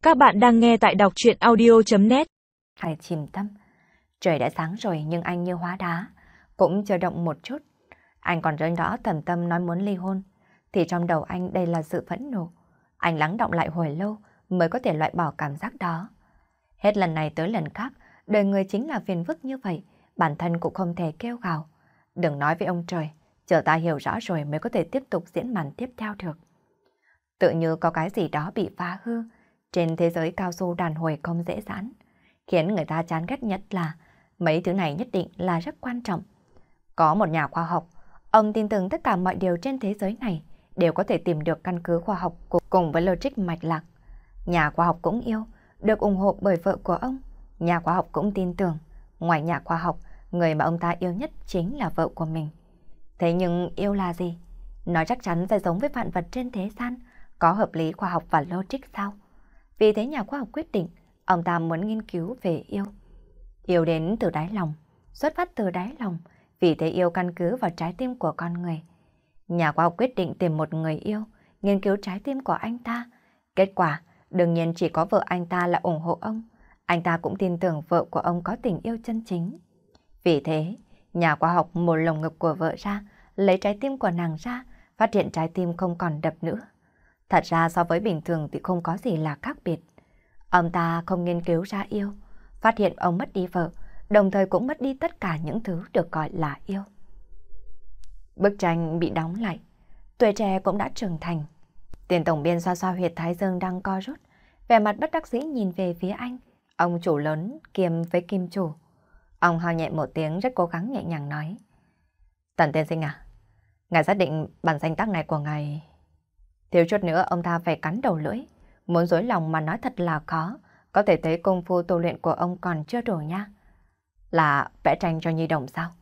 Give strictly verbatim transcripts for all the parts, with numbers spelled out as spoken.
Các bạn đang nghe tại đọc truyện audio.net. Hay chìm tâm. Trời đã sáng rồi nhưng anh như hóa đá, cũng chưa động một chút. Anh còn rơi đó tầm tâm nói muốn ly hôn, thì trong đầu anh đây là sự phẫn nộ. Anh lắng động lại hồi lâu mới có thể loại bỏ cảm giác đó. Hết lần này tới lần khác, đời người chính là phiền phức như vậy, bản thân cũng không thể kêu gào. Đừng nói với ông trời, chờ ta hiểu rõ rồi mới có thể tiếp tục diễn màn tiếp theo được. Tự như có cái gì đó bị phá hư, trên thế giới cao su đàn hồi không dễ dãn. Khiến người ta chán ghét nhất là mấy thứ này nhất định là rất quan trọng. Có một nhà khoa học, ông tin tưởng tất cả mọi điều trên thế giới này đều có thể tìm được căn cứ khoa học cùng với logic mạch lạc. Nhà khoa học cũng yêu, được ủng hộ bởi vợ của ông. Nhà khoa học cũng tin tưởng, ngoài nhà khoa học, người mà ông ta yêu nhất chính là vợ của mình. Thế nhưng yêu là gì? Nó chắc chắn sẽ giống với vạn vật trên thế gian, có hợp lý khoa học và logic sao? Vì thế nhà khoa học quyết định, ông ta muốn nghiên cứu về yêu. Yêu đến từ đáy lòng, xuất phát từ đáy lòng, vì thế yêu căn cứ vào trái tim của con người. Nhà khoa học quyết định tìm một người yêu, nghiên cứu trái tim của anh ta. Kết quả, đương nhiên chỉ có vợ anh ta là ủng hộ ông. Anh ta cũng tin tưởng vợ của ông có tình yêu chân chính. Vì thế, nhà khoa học một lồng ngực của vợ ra, lấy trái tim của nàng ra, phát hiện trái tim không còn đập nữa. Thật ra so với bình thường thì không có gì là khác biệt. Ông ta không nghiên cứu ra yêu, phát hiện ông mất đi vợ, đồng thời cũng mất đi tất cả những thứ được gọi là yêu. Bức tranh bị đóng lại, tuổi trẻ cũng đã trưởng thành. Tiền tổng biên xoa xoa huyệt thái dương đang co rút, vẻ mặt bất đắc dĩ nhìn về phía anh, ông chủ lớn kiêm với kim chủ. Ông ho nhẹ một tiếng rất cố gắng nhẹ nhàng nói. Tần tiên sinh à, ngài xác định bản danh tác này của ngài... Thiếu chút nữa ông ta phải cắn đầu lưỡi, muốn dối lòng mà nói thật là khó, có thể thấy công phu tu luyện của ông còn chưa đủ nha. Là vẽ tranh cho nhi đồng sao?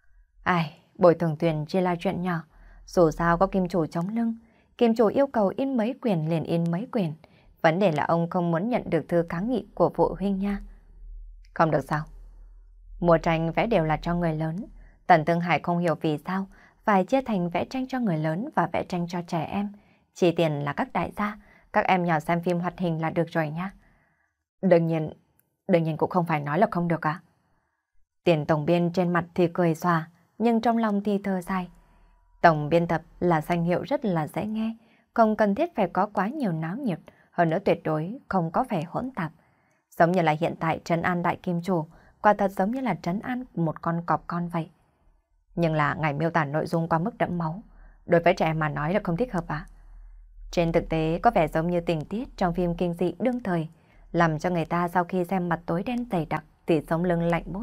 Ai, bồi thường tiền chỉ là chuyện nhỏ, dù sao có kim chủ chống lưng, kim chủ yêu cầu in mấy quyển liền in mấy quyển, vấn đề là ông không muốn nhận được thư kháng nghị của phụ huynh nha. Không được sao? Mua tranh vẽ đều là cho người lớn, Tần Tương Hải không hiểu vì sao phải chia thành vẽ tranh cho người lớn và vẽ tranh cho trẻ em. Chỉ tiền là các đại gia, các em nhỏ xem phim hoạt hình là được rồi nha. Đương nhiên, đương nhiên cũng không phải nói là không được à. Tiền tổng biên trên mặt thì cười xòa, nhưng trong lòng thì thơ dài. Tổng biên tập là danh hiệu rất là dễ nghe, không cần thiết phải có quá nhiều náo nhiệt, hơn nữa tuyệt đối không có vẻ hỗn tạp. Giống như là hiện tại trấn an đại kim chủ, quả thật giống như là trấn an một con cọp con vậy. Nhưng là ngài miêu tả nội dung qua mức đẫm máu, đối với trẻ mà nói là không thích hợp à? Trên thực tế có vẻ giống như tình tiết trong phim kinh dị đương thời, làm cho người ta sau khi xem mặt tối đen dày đặc thì sống lưng lạnh buốt.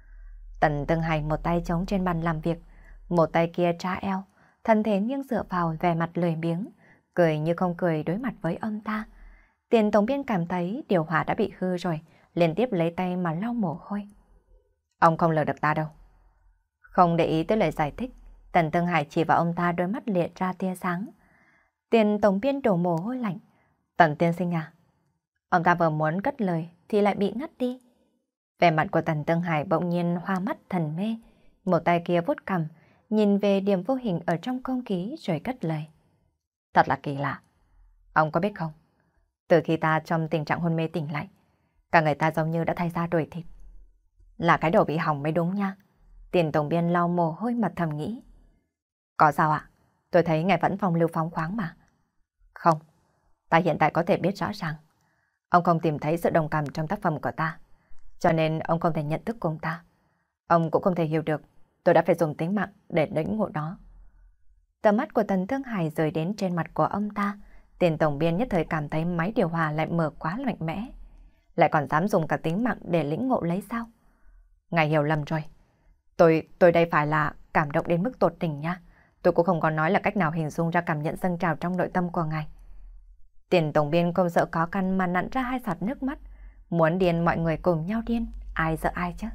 Tần Tương Hải một tay chống trên bàn làm việc, một tay kia tra eo, thân thể nghiêng dựa vào, vẻ mặt lười biếng, cười như không cười đối mặt với ông ta. Tiền tổng biên cảm thấy điều hòa đã bị hư rồi, liên tiếp lấy tay mà lau mồ hôi. Ông không lừa được ta đâu. Không để ý tới lời giải thích, Tần Tương Hải chỉ vào ông ta, đôi mắt liệt ra tia sáng. Tiền tổng biên đổ mồ hôi lạnh. Tần tiên sinh à? Ông ta vừa muốn cất lời thì lại bị ngắt đi. Vẻ mặt của Tần Tương Hải bỗng nhiên hoa mắt thần mê, một tay kia vuốt cằm, nhìn về điểm vô hình ở trong không khí rồi cất lời. Thật là kỳ lạ. Ông có biết không? Từ khi ta trong tình trạng hôn mê tỉnh lại, cả người ta giống như đã thay da đổi thịt. Là cái đầu bị hỏng mới đúng nha. Tiền tổng biên lau mồ hôi mặt thầm nghĩ. Có sao ạ? Tôi thấy ngài vẫn phong lưu phóng khoáng mà. Không, ta hiện tại có thể biết rõ ràng. Ông không tìm thấy sự đồng cảm trong tác phẩm của ta, cho nên ông không thể nhận thức cùng ta. Ông cũng không thể hiểu được tôi đã phải dùng tính mạng để lĩnh ngộ đó. Tầm mắt của Tần Tương Hải rời đến trên mặt của ông ta. Tiền tổng biên nhất thời cảm thấy máy điều hòa lại mở quá mạnh mẽ. Lại còn dám dùng cả tính mạng để lĩnh ngộ lấy sao? Ngài hiểu lầm rồi. Tôi, tôi đây phải là cảm động đến mức tột đỉnh nha. Tôi cũng không có nói là cách nào hình dung ra cảm nhận dâng trào trong nội tâm của ngài. Tiền tổng biên không sợ khó khăn mà nặn ra hai giọt nước mắt. Muốn điên mọi người cùng nhau điên, ai sợ ai chứ?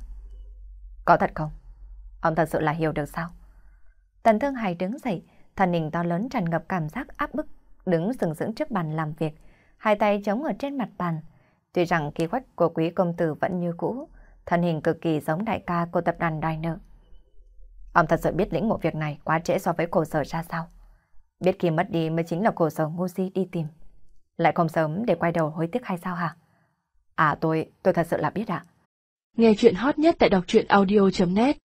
Có thật không? Ông thật sự là hiểu được sao? Tần Thương Hải đứng dậy, thân hình to lớn tràn ngập cảm giác áp bức, đứng sừng sững trước bàn làm việc, hai tay chống ở trên mặt bàn. Tuy rằng khí quách của quý công tử vẫn như cũ, thân hình cực kỳ giống đại ca của tập đoàn đòi nợ. Ông thật sự biết lĩnh ngộ việc này quá trễ so với khổ sở ra sao? Biết khi mất đi mới chính là khổ sở ngu si đi tìm. Lại không sớm để quay đầu hối tiếc hay sao hả? À tôi, tôi thật sự là biết ạ. Nghe chuyện hot nhất tại đọc truyện audio chấm net